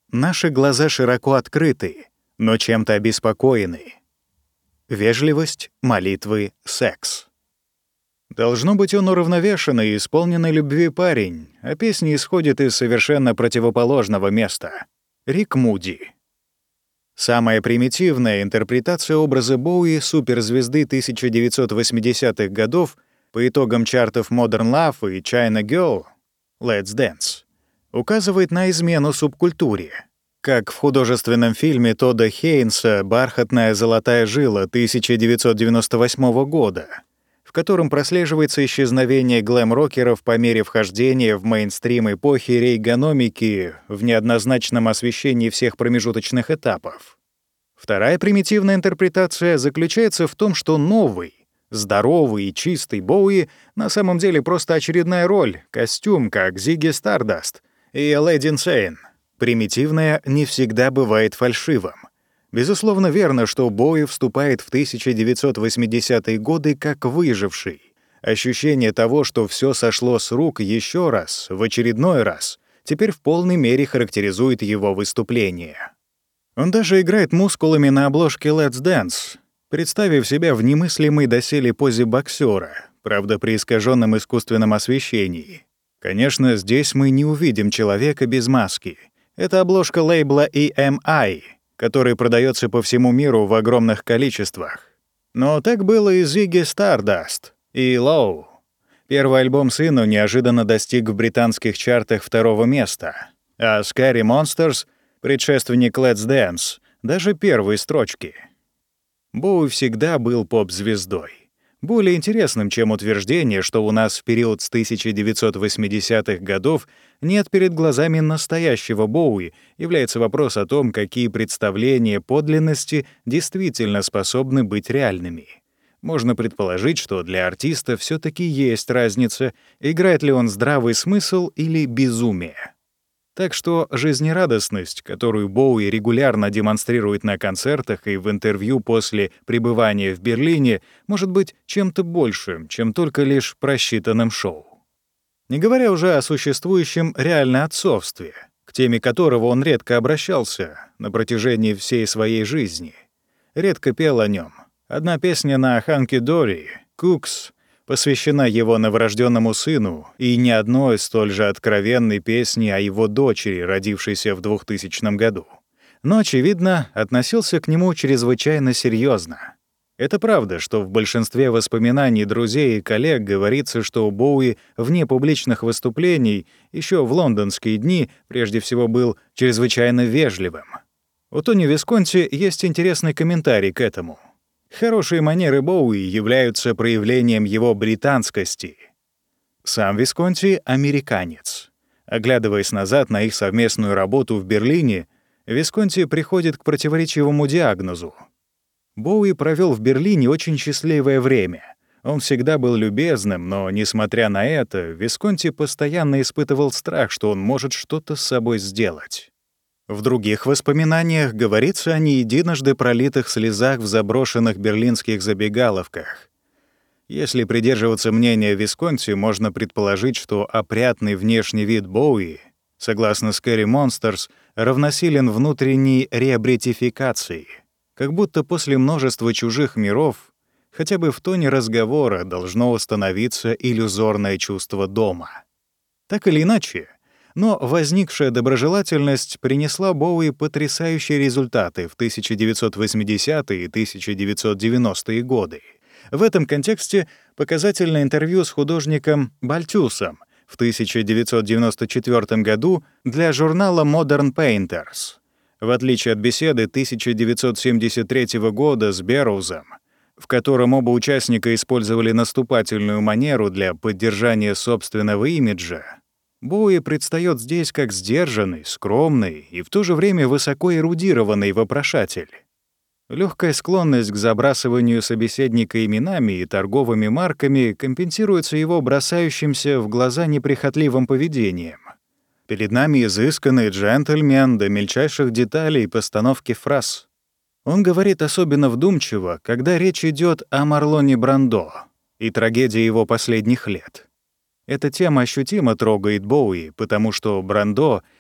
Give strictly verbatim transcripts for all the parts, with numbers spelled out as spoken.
Наши глаза широко открыты, но чем-то обеспокоены. Вежливость, молитвы, секс. Должно быть, он уравновешенный и исполненный любви парень, а песня исходит из совершенно противоположного места. Рик Муди. Самая примитивная интерпретация образа Боуи, суперзвезды тысяча девятьсот восьмидесятых годов, по итогам чартов Modern Love и China Girl Let's Dance, указывает на измену субкультуре. Как в художественном фильме Тодда Хейнса «Бархатная золотая жила» тысяча девятьсот девяносто восьмого года, в котором прослеживается исчезновение глэм-рокеров по мере вхождения в мейнстрим эпохи рейгономики в неоднозначном освещении всех промежуточных этапов. Вторая примитивная интерпретация заключается в том, что новый, здоровый и чистый Боуи на самом деле просто очередная роль, костюм, как Зигги Стардаст и Лэди Инсейн. Примитивное не всегда бывает фальшивым. Безусловно, верно, что Боуи вступает в тысяча девятьсот восьмидесятые годы как выживший. Ощущение того, что все сошло с рук еще раз, в очередной раз, теперь в полной мере характеризует его выступление. Он даже играет мускулами на обложке Let's Dance, представив себя в немыслимой доселе позе боксера, правда, при искаженном искусственном освещении. Конечно, здесь мы не увидим человека без маски. Это обложка лейбла и эм ай, который продается по всему миру в огромных количествах. Но так было и Зигги Стардаст, и Low. Первый альбом сыну неожиданно достиг в британских чартах второго места, а Scary Monsters, предшественник Let's Dance, даже первой строчки. Боуи всегда был поп-звездой. Более интересным, чем утверждение, что у нас в период с тысяча девятьсот восьмидесятых годов нет перед глазами настоящего Боуи, является вопрос о том, какие представления подлинности действительно способны быть реальными. Можно предположить, что для артиста все-таки есть разница, играет ли он здравый смысл или безумие. Так что жизнерадостность, которую Боуи регулярно демонстрирует на концертах и в интервью после пребывания в Берлине, может быть чем-то большим, чем только лишь просчитанным шоу. Не говоря уже о существующем реально отцовстве, к теме которого он редко обращался на протяжении всей своей жизни. Редко пел о нем. Одна песня на «Ханки Дори», «Кукс», посвящена его новорожденному сыну, и ни одной столь же откровенной песни о его дочери, родившейся в двухтысячном году. Но, очевидно, относился к нему чрезвычайно серьезно. Это правда, что в большинстве воспоминаний друзей и коллег говорится, что Боуи вне публичных выступлений еще в лондонские дни прежде всего был чрезвычайно вежливым. У Тони Висконти есть интересный комментарий к этому. Хорошие манеры Боуи являются проявлением его британскости. Сам Висконти — американец. Оглядываясь назад на их совместную работу в Берлине, Висконти приходит к противоречивому диагнозу. Боуи провел в Берлине очень счастливое время. Он всегда был любезным, но, несмотря на это, Висконти постоянно испытывал страх, что он может что-то с собой сделать. В других воспоминаниях говорится о не единожды пролитых слезах в заброшенных берлинских забегаловках. Если придерживаться мнения Висконти, можно предположить, что опрятный внешний вид Боуи, согласно Scary Monsters, равносилен внутренней реабилитификации, как будто после множества чужих миров хотя бы в тоне разговора должно установиться иллюзорное чувство дома. Так или иначе, но возникшая доброжелательность принесла Боуи потрясающие результаты в тысяча девятьсот восьмидесятые и тысяча девятьсот девяностые годы. В этом контексте показательное интервью с художником Бальтюсом в тысяча девятьсот девяносто четвёртом году для журнала Modern Painters. В отличие от беседы тысяча девятьсот семьдесят третьего года с Берроузом, в котором оба участника использовали наступательную манеру для поддержания собственного имиджа, Боуи предстаёт здесь как сдержанный, скромный и в то же время высоко эрудированный вопрошатель. Лёгкая склонность к забрасыванию собеседника именами и торговыми марками компенсируется его бросающимся в глаза неприхотливым поведением. Перед нами изысканный джентльмен до мельчайших деталей постановки фраз. Он говорит особенно вдумчиво, когда речь идёт о Марлоне Брандо и трагедии его последних лет. Эта тема ощутимо трогает Боуи, потому что Брандо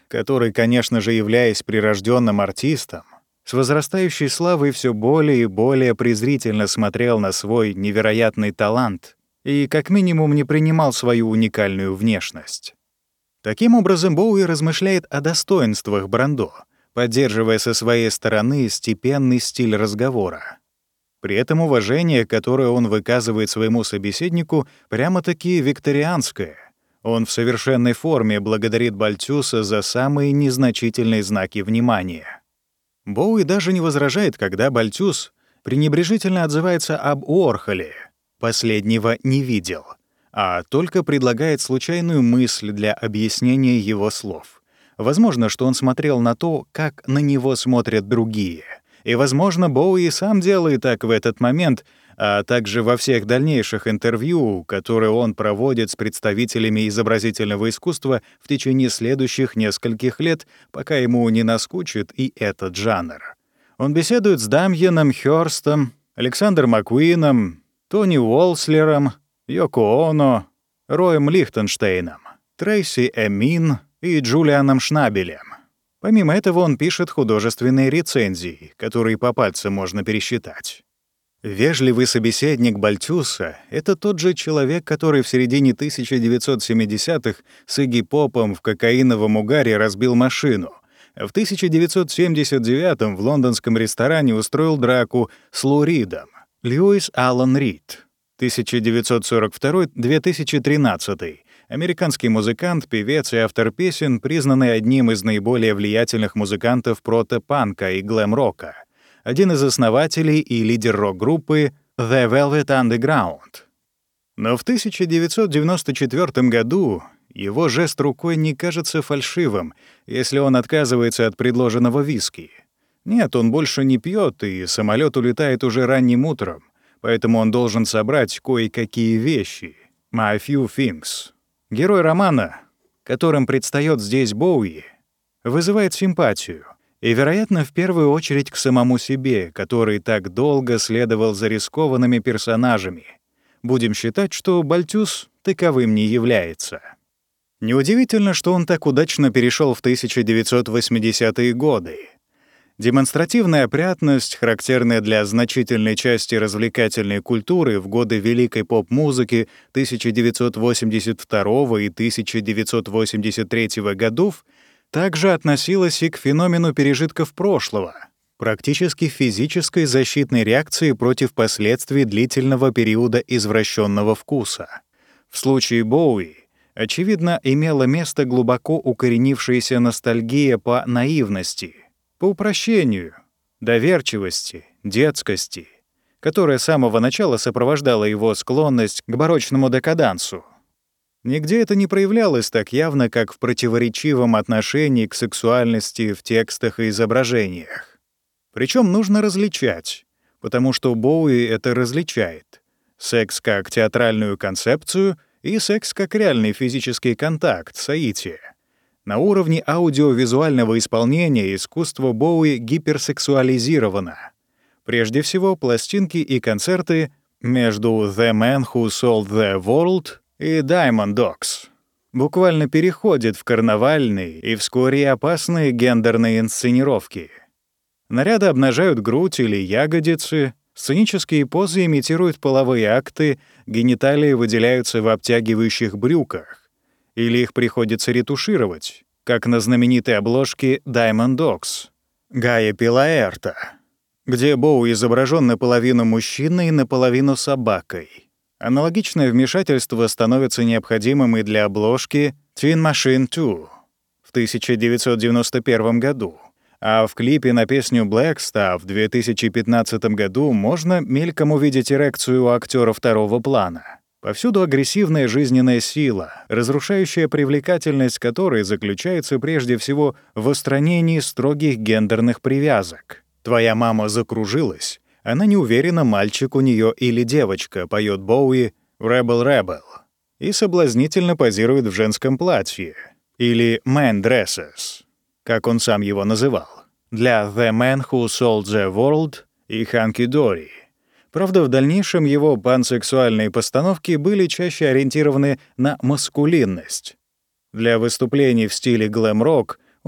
который, конечно же, являясь прирожденным артистом, с возрастающей славой все более и более презрительно смотрел на свой невероятный талант и, как минимум, не принимал свою уникальную внешность. Таким образом, Боуи размышляет о достоинствах Брандо, поддерживая со своей стороны степенный стиль разговора. При этом уважение, которое он выказывает своему собеседнику, прямо-таки викторианское. Он в совершенной форме благодарит Бальтюса за самые незначительные знаки внимания. Боуи даже не возражает, когда Бальтюс пренебрежительно отзывается об Уорхоле. Последнего не видел, а только предлагает случайную мысль для объяснения его слов. Возможно, что он смотрел на то, как на него смотрят другие. И, возможно, Боуи сам делает так в этот момент, а также во всех дальнейших интервью, которые он проводит с представителями изобразительного искусства в течение следующих нескольких лет, пока ему не наскучит и этот жанр. Он беседует с Дамьеном Хёрстом, Александром Маккуином, Тони Уолслером, Йоко Оно, Роем Лихтенштейном, Трейси Эмин и Джулианом Шнабелем. Помимо этого он пишет художественные рецензии, которые по пальцам можно пересчитать. Вежливый собеседник Бальтюса — это тот же человек, который в середине тысяча девятьсот семидесятых с Игги Попом в кокаиновом угаре разбил машину, а в тысяча девятьсот семьдесят девятом в лондонском ресторане устроил драку с Лу Ридом. Льюис Аллен Рид, тысяча девятьсот сорок второй — две тысячи тринадцатый, американский музыкант, певец и автор песен, признанный одним из наиболее влиятельных музыкантов прото-панка и глэм-рока, один из основателей и лидер рок-группы The Velvet Underground. Но в тысяча девятьсот девяносто четвёртом году его жест рукой не кажется фальшивым, если он отказывается от предложенного виски. Нет, он больше не пьет, и самолет улетает уже ранним утром, поэтому он должен собрать кое-какие вещи. My Few Things. Герой романа, которым предстаёт здесь Боуи, вызывает симпатию, и, вероятно, в первую очередь к самому себе, который так долго следовал за рискованными персонажами. Будем считать, что Бальтюс таковым не является. Неудивительно, что он так удачно перешел в тысяча девятьсот восьмидесятые годы. Демонстративная опрятность, характерная для значительной части развлекательной культуры в годы великой поп-музыки тысяча девятьсот восемьдесят второго и тысяча девятьсот восемьдесят третьего годов, также относилась и к феномену пережитков прошлого, практически физической защитной реакции против последствий длительного периода извращенного вкуса. В случае Боуи, очевидно, имела место глубоко укоренившаяся ностальгия по наивности, по упрощению, доверчивости, детскости, которая с самого начала сопровождала его склонность к барочному декадансу. Нигде это не проявлялось так явно, как в противоречивом отношении к сексуальности в текстах и изображениях. Причем нужно различать, потому что Боуи это различает. Секс как театральную концепцию и секс как реальный физический контакт, соитие. На уровне аудиовизуального исполнения искусство Боуи гиперсексуализировано. Прежде всего, пластинки и концерты между «The Man Who Sold the World» и «Diamond Dogs» буквально переходят в карнавальные и вскоре и опасные гендерные инсценировки. Наряды обнажают грудь или ягодицы, сценические позы имитируют половые акты, гениталии выделяются в обтягивающих брюках, или их приходится ретушировать, как на знаменитой обложке «Diamond Dogs» Гая Пилаэрта, где Боуи изображен наполовину мужчиной и наполовину собакой. Аналогичное вмешательство становится необходимым и для обложки «Tin Machine два» в тысяча девятьсот девяносто первом году, а в клипе на песню «Black Stuff» в две тысячи пятнадцатом году можно мельком увидеть эрекцию у актера второго плана. Повсюду агрессивная жизненная сила, разрушающая привлекательность которой заключается прежде всего в устранении строгих гендерных привязок. «Твоя мама закружилась. Она не уверена, мальчик у нее или девочка», — поет Боуи в «Rebel Rebel» и соблазнительно позирует в женском платье, или «Man Dresses», как он сам его называл, для «The Man Who Sold the World» и «Hunky Dory». Правда, в дальнейшем его пансексуальные постановки были чаще ориентированы на маскулинность. Для выступлений в стиле глэм-рок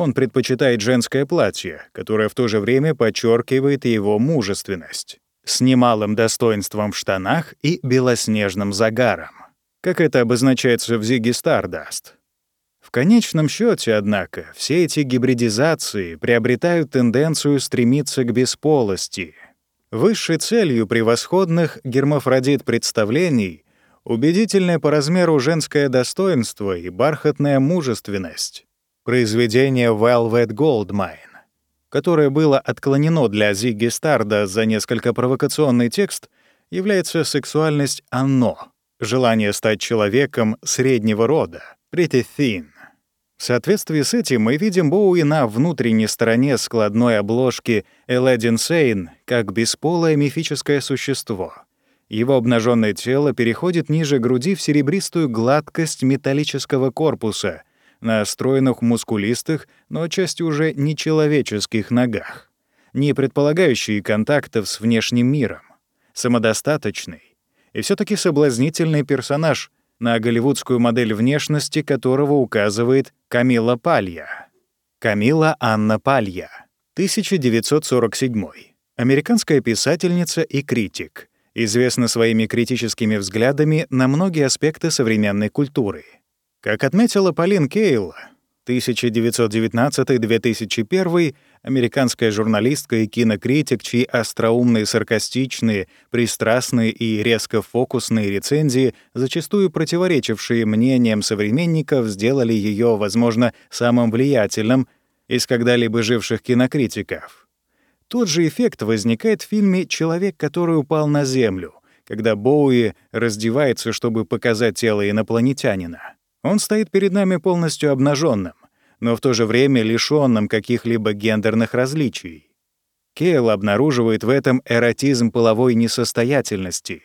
Он предпочитает женское платье, которое в то же время подчеркивает его мужественность, с немалым достоинством в штанах и белоснежным загаром, как это обозначается в Ziggy Stardust. В конечном счете, однако, все эти гибридизации приобретают тенденцию стремиться к бесполости. Высшей целью превосходных гермафродит-представлений убедительное по размеру женское достоинство и бархатная мужественность. Произведение Velvet Goldmine, которое было отклонено для Ziggy Stardust за несколько провокационный текст, является сексуальность «оно», желание стать человеком среднего рода, pretty thin. В соответствии с этим мы видим Боуи на внутренней стороне складной обложки Aladdin Sane как бесполое мифическое существо. Его обнаженное тело переходит ниже груди в серебристую гладкость металлического корпуса на стройных, мускулистых, но отчасти уже нечеловеческих ногах, не предполагающие контактов с внешним миром, самодостаточный и все таки соблазнительный персонаж, на голливудскую модель внешности которого указывает Камила Палья. Камила Анна Палья, тысяча девятьсот сорок седьмой. Американская писательница и критик, известна своими критическими взглядами на многие аспекты современной культуры. Как отметила Полин Кейл, тысяча девятьсот девятнадцатый — две тысячи первый, американская журналистка и кинокритик, чьи остроумные, саркастичные, пристрастные и резко фокусные рецензии, зачастую противоречившие мнениям современников, сделали ее, возможно, самым влиятельным из когда-либо живших кинокритиков. Тот же эффект возникает в фильме «Человек, который упал на землю», когда Боуи раздевается, чтобы показать тело инопланетянина. Он стоит перед нами полностью обнаженным, но в то же время лишённым каких-либо гендерных различий. Кейл обнаруживает в этом эротизм половой несостоятельности.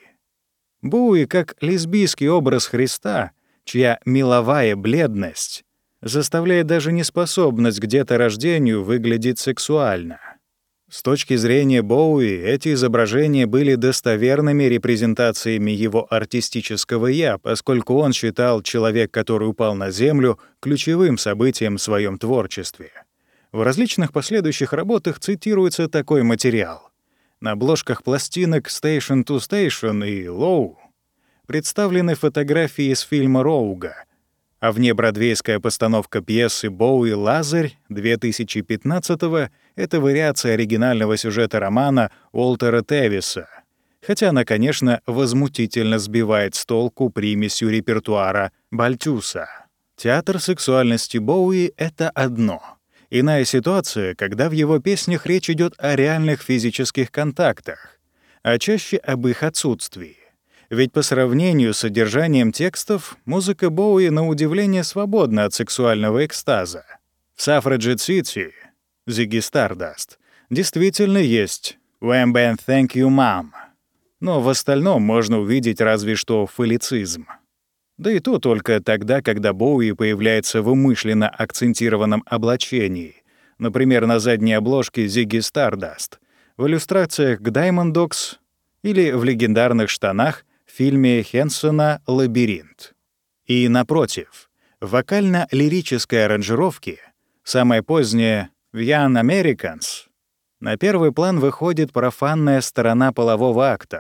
Боуи как лесбийский образ Христа, чья меловая бледность заставляет даже неспособность к деторождению выглядеть сексуально. С точки зрения Боуи, эти изображения были достоверными репрезентациями его артистического «я», поскольку он считал «Человек, который упал на землю» ключевым событием в своем творчестве. В различных последующих работах цитируется такой материал. На обложках пластинок «Station to Station» и «Low» представлены фотографии из фильма Роуга, а внебродвейская постановка пьесы «Боуи Лазарь» две тысячи пятнадцатого — это вариация оригинального сюжета романа Уолтера Тевиса, хотя она, конечно, возмутительно сбивает с толку примесью репертуара Бальтюса. Театр сексуальности Боуи — это одно. Иная ситуация, когда в его песнях речь идет о реальных физических контактах, а чаще об их отсутствии. Ведь по сравнению с содержанием текстов, музыка Боуи на удивление свободна от сексуального экстаза. В Suffragette City, Ziggy Stardust, действительно есть «Wham Bam Thank You Mom», но в остальном можно увидеть разве что фаллицизм. Да и то только тогда, когда Боуи появляется в умышленно акцентированном облачении, например, на задней обложке Ziggy Stardust, в иллюстрациях к Diamond Dogs или в легендарных штанах в фильме Хенсона «Лабиринт». И, напротив, в вокально-лирической аранжировке, самое позднее в «Young Americans», на первый план выходит профанная сторона полового акта.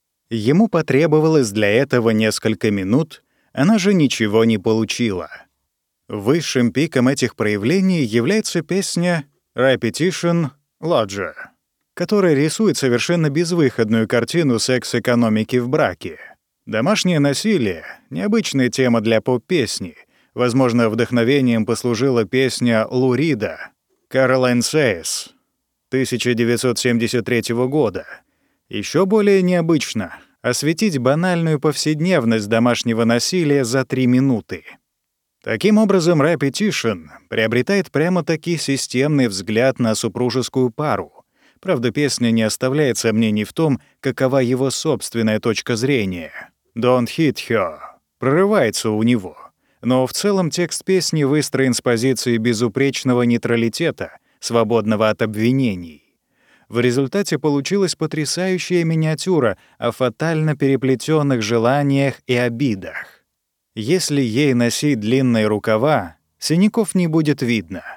Ему потребовалось для этого несколько минут, она же ничего не получила. Высшим пиком этих проявлений является песня «Repetition Lodger», которая рисует совершенно безвыходную картину секс-экономики в браке. Домашнее насилие — необычная тема для поп-песни. Возможно, вдохновением послужила песня Лу Рида «Caroline Says» тысяча девятьсот семьдесят третьего года. Еще более необычно — осветить банальную повседневность домашнего насилия за три минуты. Таким образом, «Repetition» приобретает прямо-таки системный взгляд на супружескую пару. Правда, песня не оставляет сомнений в том, какова его собственная точка зрения. «Don't hit her» прорывается у него. Но в целом текст песни выстроен с позиции безупречного нейтралитета, свободного от обвинений. В результате получилась потрясающая миниатюра о фатально переплетенных желаниях и обидах. Если ей носить длинные рукава, синяков не будет видно.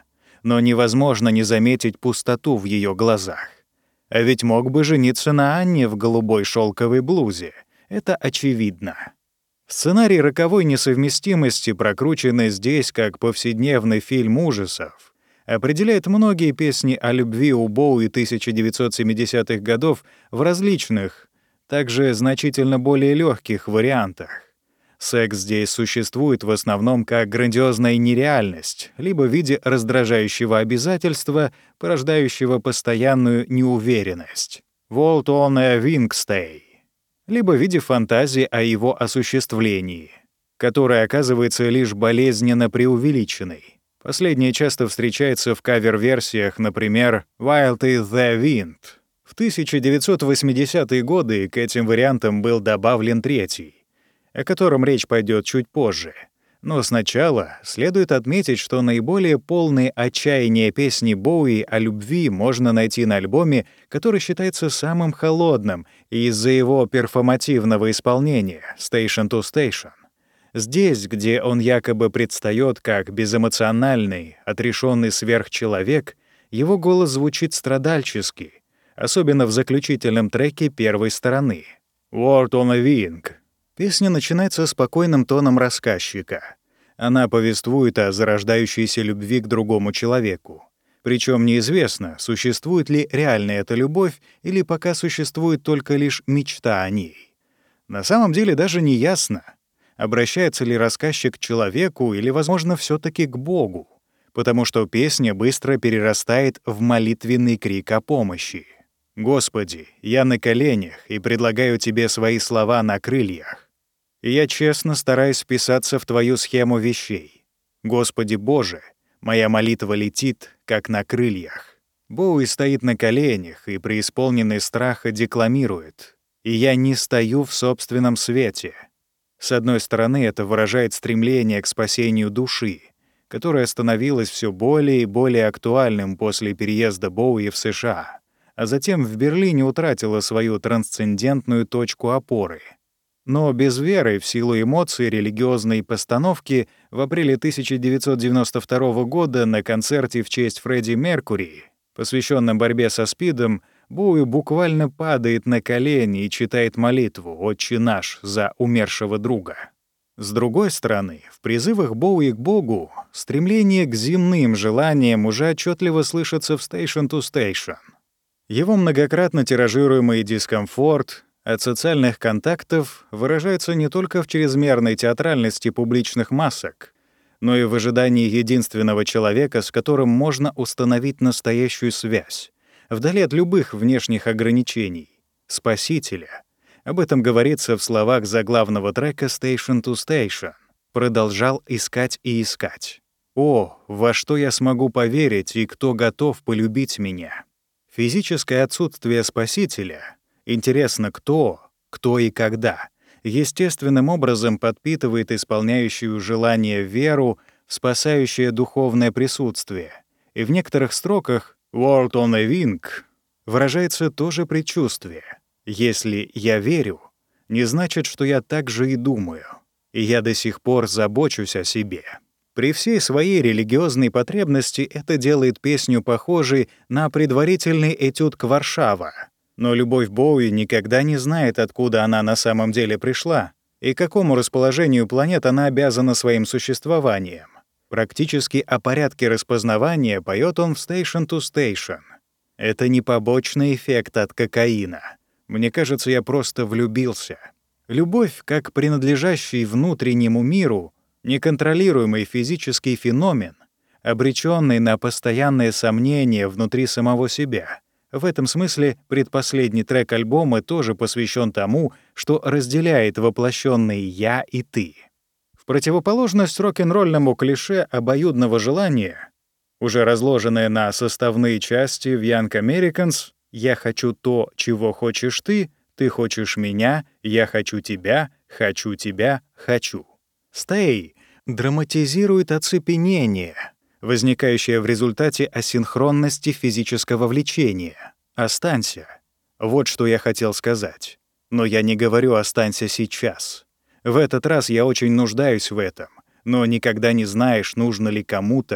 но невозможно не заметить пустоту в ее глазах. А ведь мог бы жениться на Анне в голубой шелковой блузе. Это очевидно. Сценарий роковой несовместимости, прокрученный здесь как повседневный фильм ужасов, определяет многие песни о любви у Боуи тысяча девятьсот семидесятых годов в различных, также значительно более легких вариантах. Секс здесь существует в основном как грандиозная нереальность, либо в виде раздражающего обязательства, порождающего постоянную неуверенность. «Walk on a wing stay», либо в виде фантазии о его осуществлении, которая оказывается лишь болезненно преувеличенной. Последнее часто встречается в кавер-версиях, например, «Wild is the Wind». В тысяча девятьсот восьмидесятые годы к этим вариантам был добавлен третий, о котором речь пойдет чуть позже. Но сначала следует отметить, что наиболее полные отчаяния песни Боуи о любви можно найти на альбоме, который считается самым холодным из-за его перформативного исполнения «Station to Station». Здесь, где он якобы предстаёт как безэмоциональный, отрешенный сверхчеловек, его голос звучит страдальчески, особенно в заключительном треке первой стороны «Word on a Wing». Песня начинается спокойным тоном рассказчика. Она повествует о зарождающейся любви к другому человеку. Причем неизвестно, существует ли реальная эта любовь или пока существует только лишь мечта о ней. На самом деле даже не ясно, обращается ли рассказчик к человеку или, возможно, все таки к Богу, потому что песня быстро перерастает в молитвенный крик о помощи. «Господи, я на коленях и предлагаю Тебе свои слова на крыльях. И я честно стараюсь вписаться в Твою схему вещей. Господи Боже, моя молитва летит, как на крыльях». Боуи стоит на коленях и, преисполненный страха, декламирует: «И я не стою в собственном свете». С одной стороны, это выражает стремление к спасению души, которое становилось все более и более актуальным после переезда Боуи в США, а затем в Берлине утратила свою трансцендентную точку опоры. Но без веры в силу эмоций религиозной постановки в апреле тысяча девятьсот девяносто второго года на концерте в честь Фредди Меркьюри, посвященном борьбе со СПИДом, Боуи буквально падает на колени и читает молитву «Отче наш» за умершего друга. С другой стороны, в призывах Боуи к Богу стремление к земным желаниям уже отчетливо слышится в «Station to Station». Его многократно тиражируемый дискомфорт от социальных контактов выражается не только в чрезмерной театральности публичных масок, но и в ожидании единственного человека, с которым можно установить настоящую связь, вдали от любых внешних ограничений — Спасителя. Об этом говорится в словах заглавного трека «Station to Station». Продолжал искать и искать. «О, во что я смогу поверить и кто готов полюбить меня?» Физическое отсутствие Спасителя, интересно, кто, кто и когда, естественным образом подпитывает исполняющую желание веру в спасающее духовное присутствие. И в некоторых строках «Word on a Wing» выражается тоже предчувствие. «Если я верю, не значит, что я так же и думаю, и я до сих пор забочусь о себе». При всей своей религиозной потребности это делает песню похожей на предварительный этюд к «Варшава». Но любовь Боуи никогда не знает, откуда она на самом деле пришла и какому расположению планет она обязана своим существованием. Практически о порядке распознавания поет он в «Station to Station». Это не побочный эффект от кокаина. Мне кажется, я просто влюбился. Любовь, как принадлежащий внутреннему миру, неконтролируемый физический феномен, обречённый на постоянные сомнения внутри самого себя. В этом смысле предпоследний трек альбома тоже посвящен тому, что разделяет воплощенные «я» и «ты». В противоположность рок-н-ролльному клише обоюдного желания, уже разложенное на составные части в Young Americans «Я хочу то, чего хочешь ты, ты хочешь меня, я хочу тебя, хочу тебя, хочу». «Stay» драматизирует оцепенение, возникающее в результате асинхронности физического влечения. «Останься». Вот что я хотел сказать. Но я не говорю «останься сейчас». В этот раз я очень нуждаюсь в этом, но никогда не знаешь, нужно ли кому-то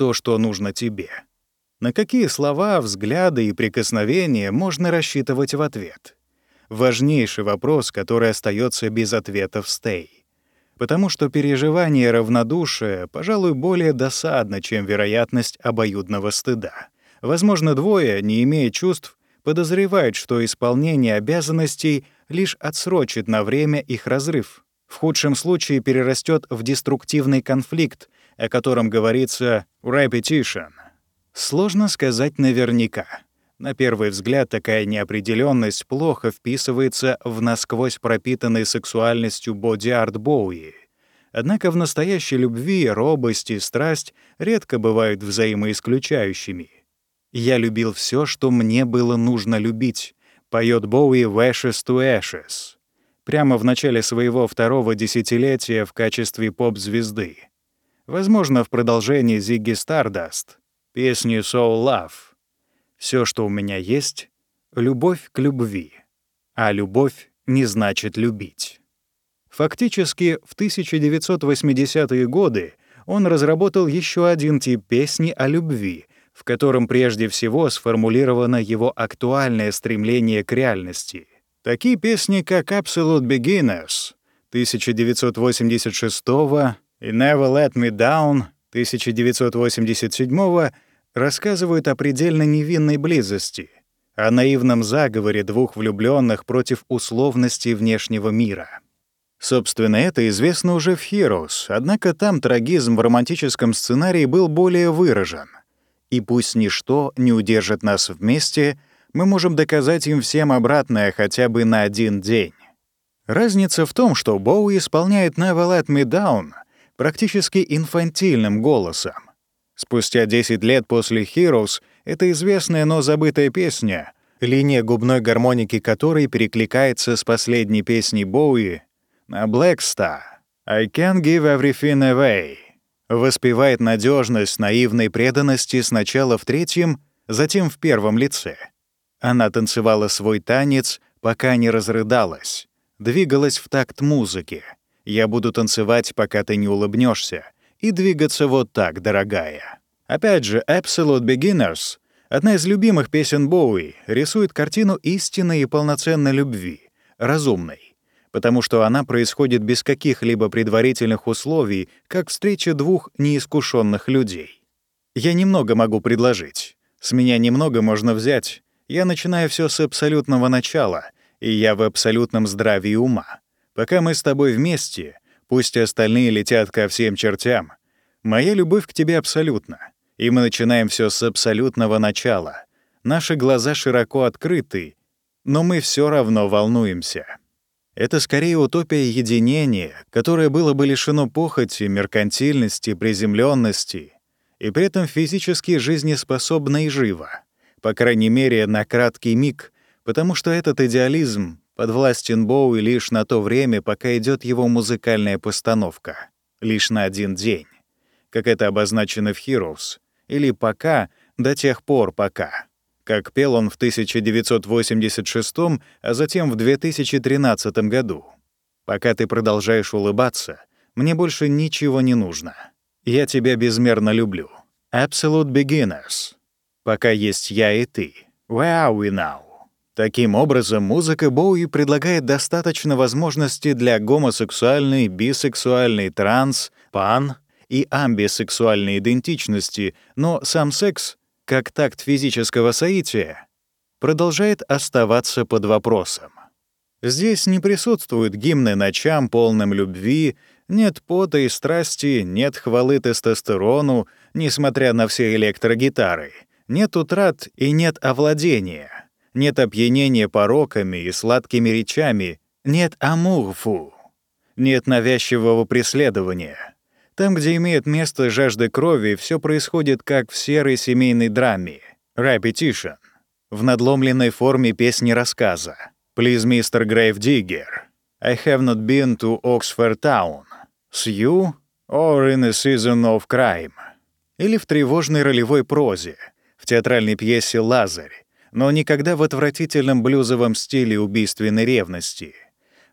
то, что нужно тебе. На какие слова, взгляды и прикосновения можно рассчитывать в ответ? Важнейший вопрос, который остается без ответа в Stay. Потому что переживание равнодушия, пожалуй, более досадно, чем вероятность обоюдного стыда. Возможно, двое, не имея чувств, подозревают, что исполнение обязанностей лишь отсрочит на время их разрыв. В худшем случае перерастет в деструктивный конфликт, о котором говорится «repetition». Сложно сказать наверняка. На первый взгляд, такая неопределенность плохо вписывается в насквозь пропитанный сексуальностью боди-арт Боуи. Однако в настоящей любви робость и страсть редко бывают взаимоисключающими. «Я любил все, что мне было нужно любить», — поет Боуи в «Ashes to Ashes», прямо в начале своего второго десятилетия в качестве поп-звезды. Возможно, в продолжении Ziggy Stardust, песни «Soul Love». Все, что у меня есть — любовь к любви, а любовь не значит любить. Фактически, в тысяча девятьсот восьмидесятые годы он разработал еще один тип песни о любви, в котором прежде всего сформулировано его актуальное стремление к реальности. Такие песни, как «Absolute Beginners» тысяча девятьсот восемьдесят шестого и «Never Let Me Down» тысяча девятьсот восемьдесят седьмого рассказывают о предельно невинной близости, о наивном заговоре двух влюбленных против условностей внешнего мира. Собственно, это известно уже в «Heroes», однако там трагизм в романтическом сценарии был более выражен. И пусть ничто не удержит нас вместе, мы можем доказать им всем обратное хотя бы на один день. Разница в том, что Боуи исполняет «Never Let Me Down» практически инфантильным голосом. Спустя десять лет после «Heroes» это известная, но забытая песня, линия губной гармоники которой перекликается с последней песней Боуи на «Black Star» «I Can't Give Everything Away», воспевает надежность наивной преданности сначала в третьем, затем в первом лице. Она танцевала свой танец, пока не разрыдалась, двигалась в такт музыки. «Я буду танцевать, пока ты не улыбнешься, и двигаться вот так, дорогая». Опять же, «Absolute Beginners», одна из любимых песен Боуи, рисует картину истинной и полноценной любви, разумной, потому что она происходит без каких-либо предварительных условий, как встреча двух неискушенных людей. Я немного могу предложить. С меня немного можно взять. Я начинаю все с абсолютного начала, и я в абсолютном здравии ума. Пока мы с тобой вместе, пусть остальные летят ко всем чертям, моя любовь к тебе абсолютна, и мы начинаем все с абсолютного начала. Наши глаза широко открыты, но мы все равно волнуемся. Это скорее утопия единения, которое было бы лишено похоти, меркантильности, приземленности, и при этом физически жизнеспособно и живо, по крайней мере, на краткий миг, потому что этот идеализм подвластен Боуи лишь на то время, пока идет его музыкальная постановка, лишь на один день, как это обозначено в «Heroes», или «пока», до тех пор, пока, как пел он в тысяча девятьсот восемьдесят шестом, а затем в две тысячи тринадцатом году. «Пока ты продолжаешь улыбаться, мне больше ничего не нужно. Я тебя безмерно люблю. Absolute Beginners. Пока есть я и ты. Where are we now?» Таким образом, музыка Боуи предлагает достаточно возможностей для гомосексуальной, бисексуальной, транс, пан и амбисексуальной идентичности, но сам секс, как такт физического соития, продолжает оставаться под вопросом. Здесь не присутствуют гимны ночам, полным любви, нет пота и страсти, нет хвалы тестостерону, несмотря на все электрогитары, нет утрат и нет овладения. Нет опьянения пороками и сладкими речами, нет амурфу, нет навязчивого преследования. Там, где имеет место жажда крови, все происходит как в серой семейной драме «Repetition», в надломленной форме песни рассказа «Please, мистер Gravedigger», «I have not been to Oxford Town», «Sue» or «In a season of crime», или в тревожной ролевой прозе, в театральной пьесе «Лазарь», но никогда в отвратительном блюзовом стиле убийственной ревности.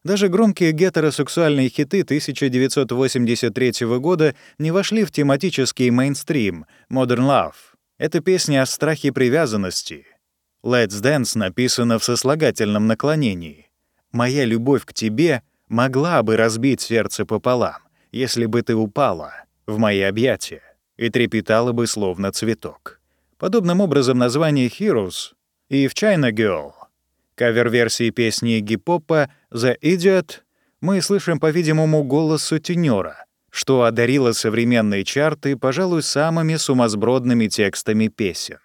Даже громкие гетеросексуальные хиты тысяча девятьсот восемьдесят третьего года не вошли в тематический мейнстрим Modern Love. Это песня о страхе привязанности. Let's Dance написана в сослагательном наклонении. «Моя любовь к тебе могла бы разбить сердце пополам, если бы ты упала в мои объятия и трепетала бы словно цветок». Подобным образом название Heroes и в China Girl, кавер-версии песни Игги-Попа «The Idiot», мы слышим, по-видимому, голос сутенёра, что одарило современные чарты, пожалуй, самыми сумасбродными текстами песен.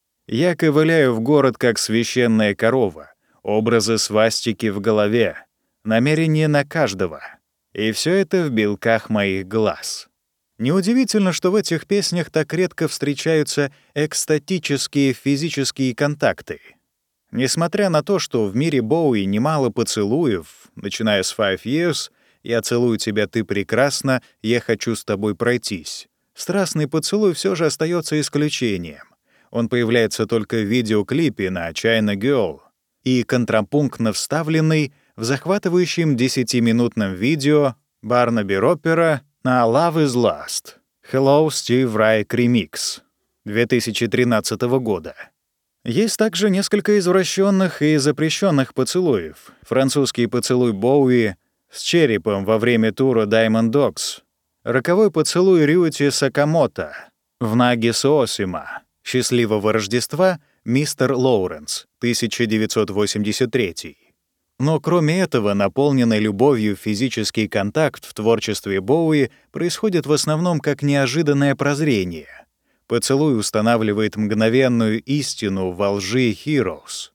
«Я ковыляю в город, как священная корова, образы свастики в голове, намерение на каждого, и все это в белках моих глаз». Неудивительно, что в этих песнях так редко встречаются экстатические физические контакты. Несмотря на то, что в мире Боуи немало поцелуев, начиная с Five Years, «Я целую тебя, ты прекрасна, я хочу с тобой пройтись», страстный поцелуй все же остается исключением. Он появляется только в видеоклипе на China Girl и контрапунктно вставленный в захватывающем десятиминутном видео Барнаби Роппера на «Love is Lost» Hello, Steve Reich Remix две тысячи тринадцатого года. Есть также несколько извращенных и запрещенных поцелуев. Французский поцелуй Боуи с черепом во время тура Diamond Dogs, роковой поцелуй Рюити Сакамото в Наги Соосима, «Счастливого Рождества» мистер Лоуренс, тысяча девятьсот восемьдесят третий. Но кроме этого, наполненный любовью физический контакт в творчестве Боуи происходит в основном как неожиданное прозрение. Поцелуй устанавливает мгновенную истину во лжи Heroes.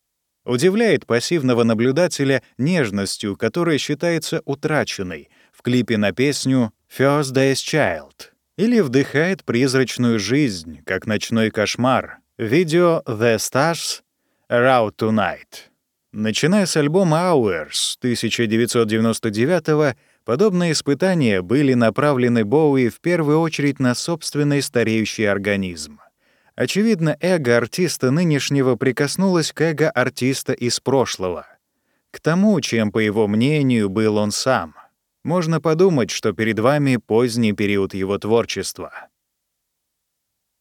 Удивляет пассивного наблюдателя нежностью, которая считается утраченной в клипе на песню «First Day's Child», или вдыхает призрачную жизнь, как ночной кошмар, в видео «The Stars Are Out Tonight». Начиная с альбома Hours тысяча девятьсот девяносто девятого, подобные испытания были направлены Боуи в первую очередь на собственный стареющий организм. Очевидно, эго артиста нынешнего прикоснулось к эго артиста из прошлого, к тому, чем, по его мнению, был он сам. Можно подумать, что перед вами поздний период его творчества.